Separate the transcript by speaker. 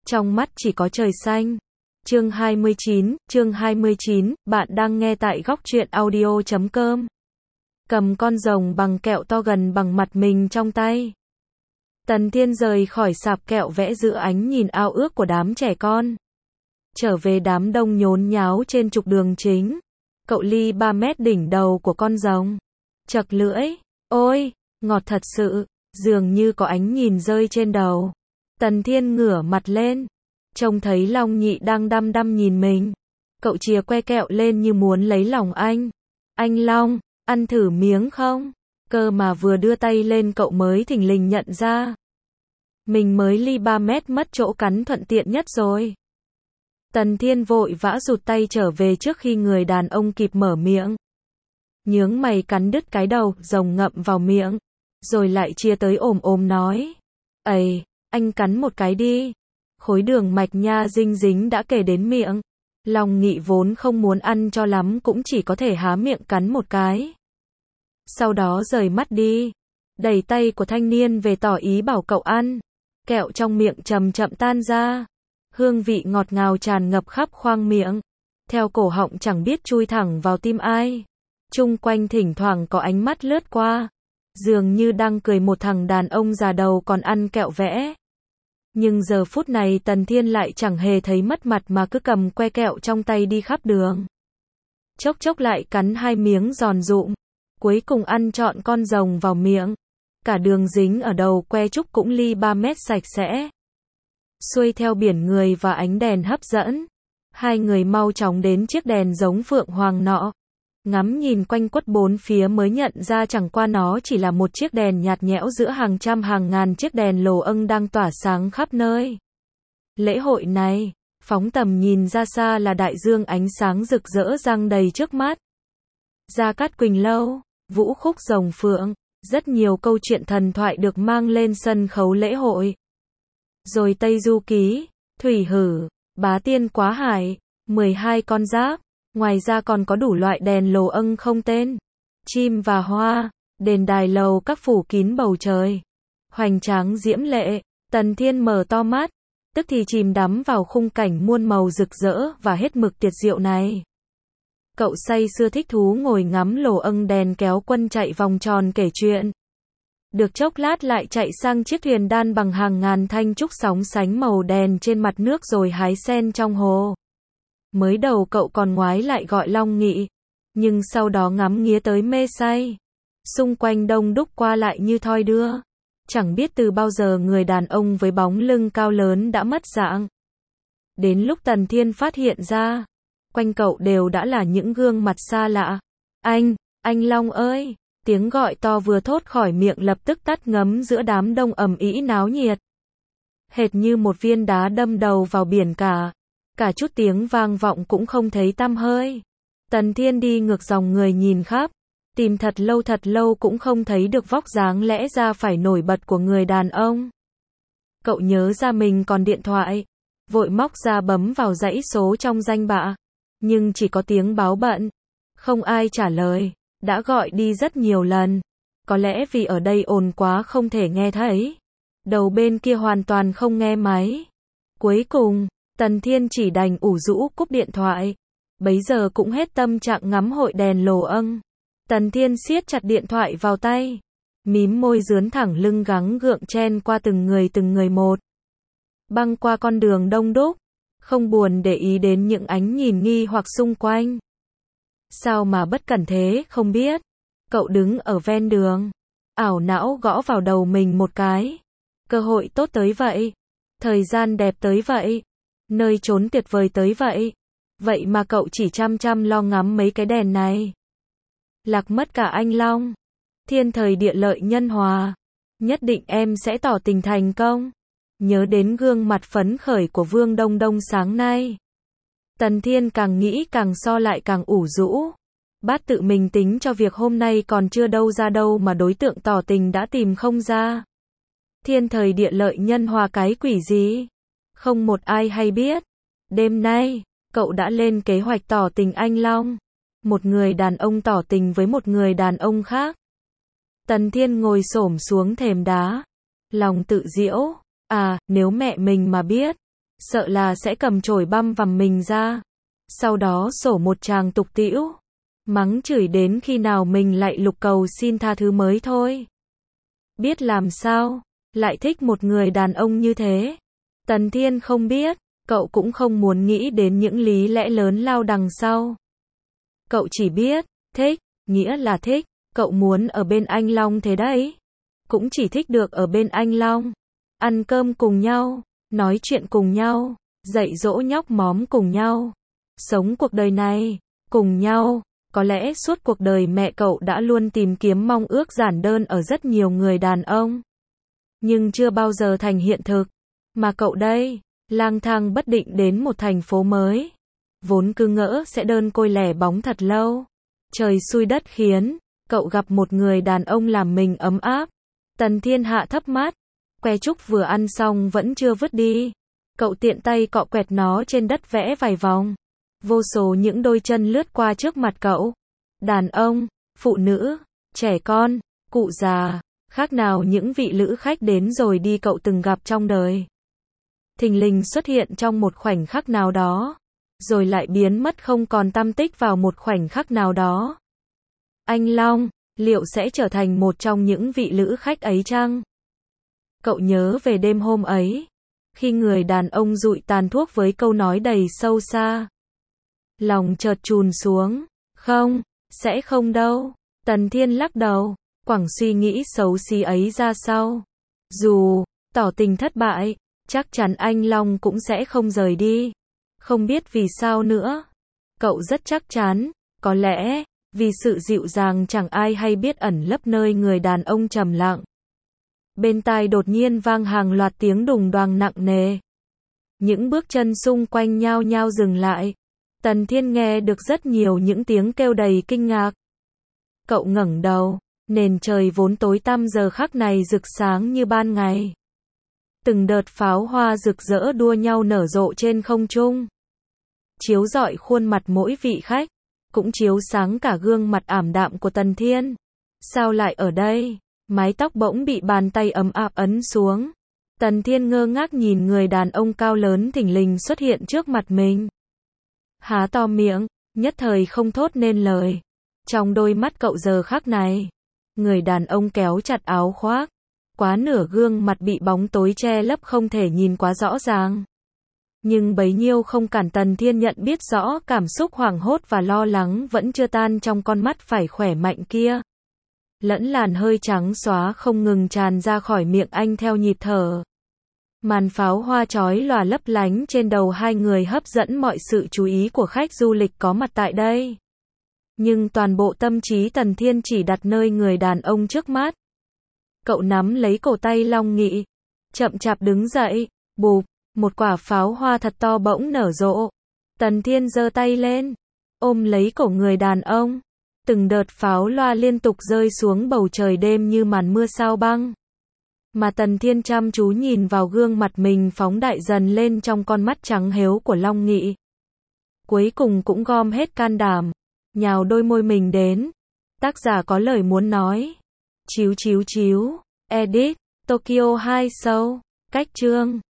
Speaker 1: trong mắt chỉ có trời xanh. Chương 29, bạn đang nghe tại góc truyện audio.com. Cầm con rồng bằng kẹo to gần bằng mặt mình trong tay. Tần Thiên rời khỏi sạp kẹo vẽ giữa ánh nhìn ao ước của đám trẻ con. Trở về đám đông nhốn nháo trên trục đường chính. Cậu ly 3 mét đỉnh đầu của con rồng. Chật lưỡi, ôi, ngọt thật sự, dường như có ánh nhìn rơi trên đầu. Tần Thiên ngửa mặt lên, trông thấy Long Nhị đang đăm đăm nhìn mình. Cậu chìa que kẹo lên như muốn lấy lòng anh. Anh Long, ăn thử miếng không? Cơ mà vừa đưa tay lên cậu mới thình lình nhận ra. Mình mới ly 3 mét mất chỗ cắn thuận tiện nhất rồi. Tần Thiên vội vã rụt tay trở về trước khi người đàn ông kịp mở miệng. Nhướng mày cắn đứt cái đầu rồng ngậm vào miệng, rồi lại chia tới ồm nói. Ây, anh cắn một cái đi. Khối đường mạch nha dinh dính đã kể đến miệng. Long Nghị vốn không muốn ăn cho lắm cũng chỉ có thể há miệng cắn một cái. Sau đó rời mắt đi, đẩy tay của thanh niên về tỏ ý bảo cậu ăn. Kẹo trong miệng chậm chậm tan ra. Hương vị ngọt ngào tràn ngập khắp khoang miệng. Theo cổ họng chẳng biết chui thẳng vào tim ai. Chung quanh thỉnh thoảng có ánh mắt lướt qua. Dường như đang cười một thằng đàn ông già đầu còn ăn kẹo vẽ. Nhưng giờ phút này Tần Thiên lại chẳng hề thấy mất mặt mà cứ cầm que kẹo trong tay đi khắp đường. Chốc chốc lại cắn 2 miếng giòn rụm. Cuối cùng ăn trọn con rồng vào miệng. Cả đường dính ở đầu que trúc cũng ly 3 mét sạch sẽ. Xuôi theo biển người và ánh đèn hấp dẫn. Hai người mau chóng đến chiếc đèn giống phượng hoàng nọ. Ngắm nhìn quanh quất bốn phía mới nhận ra chẳng qua nó chỉ là một chiếc đèn nhạt nhẽo giữa hàng trăm hàng ngàn chiếc đèn lồ âng đang tỏa sáng khắp nơi. Lễ hội này, phóng tầm nhìn ra xa là đại dương ánh sáng rực rỡ giăng đầy trước mắt. Gia Cát Quỳnh Lâu, vũ khúc rồng phượng, rất nhiều câu chuyện thần thoại được mang lên sân khấu lễ hội. Rồi Tây Du Ký, Thủy Hử, Bá Tiên Quá Hải, 12 con giáp. Ngoài ra còn có đủ loại đèn lồ âng không tên, chim và hoa, đền đài lầu các phủ kín bầu trời. Hoành tráng diễm lệ, Tần Thiên mở to mắt, tức thì chìm đắm vào khung cảnh muôn màu rực rỡ và hết mực tuyệt diệu này. Cậu say sưa thích thú ngồi ngắm lồ âng đèn kéo quân chạy vòng tròn kể chuyện. Được chốc lát lại chạy sang chiếc thuyền đan bằng hàng ngàn thanh trúc sóng sánh màu đèn trên mặt nước rồi hái sen trong hồ. Mới đầu cậu còn ngoái lại gọi Long Nghị, nhưng sau đó ngắm nghía tới mê say. Xung quanh đông đúc qua lại như thoi đưa. Chẳng biết từ bao giờ người đàn ông với bóng lưng cao lớn đã mất dạng. Đến lúc Tần Thiên phát hiện ra, quanh cậu đều đã là những gương mặt xa lạ. Anh Long ơi! Tiếng gọi to vừa thốt khỏi miệng lập tức tắt ngấm giữa đám đông ầm ĩ náo nhiệt. Hệt như một viên đá đâm đầu vào biển cả. Cả chút tiếng vang vọng cũng không thấy tăm hơi. Tần Thiên đi ngược dòng người nhìn khắp, tìm thật lâu cũng không thấy được vóc dáng lẽ ra phải nổi bật của người đàn ông. Cậu nhớ ra mình còn điện thoại, vội móc ra bấm vào dãy số trong danh bạ, nhưng chỉ có tiếng báo bận, không ai trả lời, đã gọi đi rất nhiều lần, có lẽ vì ở đây ồn quá không thể nghe thấy. Đầu bên kia hoàn toàn không nghe máy. Cuối cùng Tần Thiên chỉ đành ủ rũ cúp điện thoại. Bấy giờ cũng hết tâm trạng ngắm hội đèn lồ âng. Tần Thiên siết chặt điện thoại vào tay, mím môi rướn thẳng lưng gắng gượng chen qua từng người một. Băng qua con đường đông đúc, không buồn để ý đến những ánh nhìn nghi hoặc xung quanh. Sao mà bất cẩn thế không biết. Cậu đứng ở ven đường, ảo não gõ vào đầu mình một cái. Cơ hội tốt tới vậy, thời gian đẹp tới vậy, nơi trốn tuyệt vời tới vậy. Vậy mà cậu chỉ chăm lo ngắm mấy cái đèn này. Lạc mất cả anh Long. Thiên thời địa lợi nhân hòa. Nhất định em sẽ tỏ tình thành công. Nhớ đến gương mặt phấn khởi của Vương Đông Đông sáng nay. Tần Thiên càng nghĩ càng so lại càng ủ rũ. Bát tự mình tính cho việc hôm nay còn chưa đâu ra đâu mà đối tượng tỏ tình đã tìm không ra. Thiên thời địa lợi nhân hòa cái quỷ gì? Không một ai hay biết. Đêm nay, cậu đã lên kế hoạch tỏ tình anh Long. Một người đàn ông tỏ tình với một người đàn ông khác. Tần Thiên ngồi xổm xuống thềm đá. Lòng tự giễu. À, nếu mẹ mình mà biết. sợ là sẽ cầm chổi băm vằm mình ra. Sau đó sổ một tràng tục tĩu, mắng chửi đến khi nào mình lại lục cầu xin tha thứ mới thôi. Biết làm sao, lại thích một người đàn ông như thế. Tần Thiên không biết, cậu cũng không muốn nghĩ đến những lý lẽ lớn lao đằng sau. Cậu chỉ biết, thích, nghĩa là thích, cậu muốn ở bên anh Long thế đấy. Cũng chỉ thích được ở bên anh Long. Ăn cơm cùng nhau, nói chuyện cùng nhau, dạy dỗ nhóc móm cùng nhau. Sống cuộc đời này, cùng nhau. Có lẽ suốt cuộc đời mẹ cậu đã luôn tìm kiếm mong ước giản đơn ở rất nhiều người đàn ông. Nhưng chưa bao giờ thành hiện thực. Mà cậu đây, lang thang bất định đến một thành phố mới. Vốn cứ ngỡ sẽ đơn côi lẻ bóng thật lâu. Trời xui đất khiến, cậu gặp một người đàn ông làm mình ấm áp. Tần Thiên hạ thấp mắt. Que trúc vừa ăn xong vẫn chưa vứt đi. Cậu tiện tay cọ quẹt nó trên đất vẽ vài vòng. Vô số những đôi chân lướt qua trước mặt cậu. Đàn ông, phụ nữ, trẻ con, cụ già, khác nào những vị lữ khách đến rồi đi cậu từng gặp trong đời. Thình lình xuất hiện trong một khoảnh khắc nào đó, rồi lại biến mất không còn tăm tích vào một khoảnh khắc nào đó. Anh Long, liệu sẽ trở thành một trong những vị lữ khách ấy chăng? Cậu nhớ về đêm hôm ấy, khi người đàn ông dụi tàn thuốc với câu nói đầy sâu xa. Lòng chợt chùn xuống, không, sẽ không đâu. Tần Thiên lắc đầu, quẳng suy nghĩ xấu xí ấy ra sau. Dù tỏ tình thất bại, chắc chắn anh Long cũng sẽ không rời đi. Không biết vì sao nữa. Cậu rất chắc chắn, có lẽ vì sự dịu dàng chẳng ai hay biết ẩn lấp nơi người đàn ông trầm lặng. Bên tai đột nhiên vang hàng loạt tiếng đùng đoàng nặng nề. Những bước chân xung quanh nhao nhao dừng lại. Tần Thiên nghe được rất nhiều những tiếng kêu đầy kinh ngạc. Cậu ngẩng đầu, nền trời vốn tối tăm giờ khắc này rực sáng như ban ngày. Từng đợt pháo hoa rực rỡ đua nhau nở rộ trên không trung. Chiếu rọi khuôn mặt mỗi vị khách, cũng chiếu sáng cả gương mặt ảm đạm của Tần Thiên. Sao lại ở đây? Mái tóc bỗng bị bàn tay ấm áp ấn xuống. Tần Thiên ngơ ngác nhìn người đàn ông cao lớn thình lình xuất hiện trước mặt mình. Há to miệng, nhất thời không thốt nên lời. Trong đôi mắt cậu giờ khắc này, người đàn ông kéo chặt áo khoác. Quá nửa gương mặt bị bóng tối che lấp không thể nhìn quá rõ ràng. Nhưng bấy nhiêu không cản Tần Thiên nhận biết rõ cảm xúc hoảng hốt và lo lắng vẫn chưa tan trong con mắt phải khỏe mạnh kia. Lẫn làn hơi trắng xóa không ngừng tràn ra khỏi miệng anh theo nhịp thở. Màn pháo hoa chói lòa lấp lánh trên đầu hai người hấp dẫn mọi sự chú ý của khách du lịch có mặt tại đây. Nhưng toàn bộ tâm trí Tần Thiên chỉ đặt nơi người đàn ông trước mắt. Cậu nắm lấy cổ tay Long Nghị, chậm chạp đứng dậy, bụp, một quả pháo hoa thật to bỗng nở rộ. Tần Thiên giơ tay lên, ôm lấy cổ người đàn ông. Từng đợt pháo loa liên tục rơi xuống bầu trời đêm như màn mưa sao băng. Mà Tần Thiên chăm chú nhìn vào gương mặt mình phóng đại dần lên trong con mắt trắng héo của Long Nghị. Cuối cùng cũng gom hết can đảm, nhào đôi môi mình đến. Tác giả có lời muốn nói. Chíu chíu chíu, edit, Tokyo 2 Show, cách chương.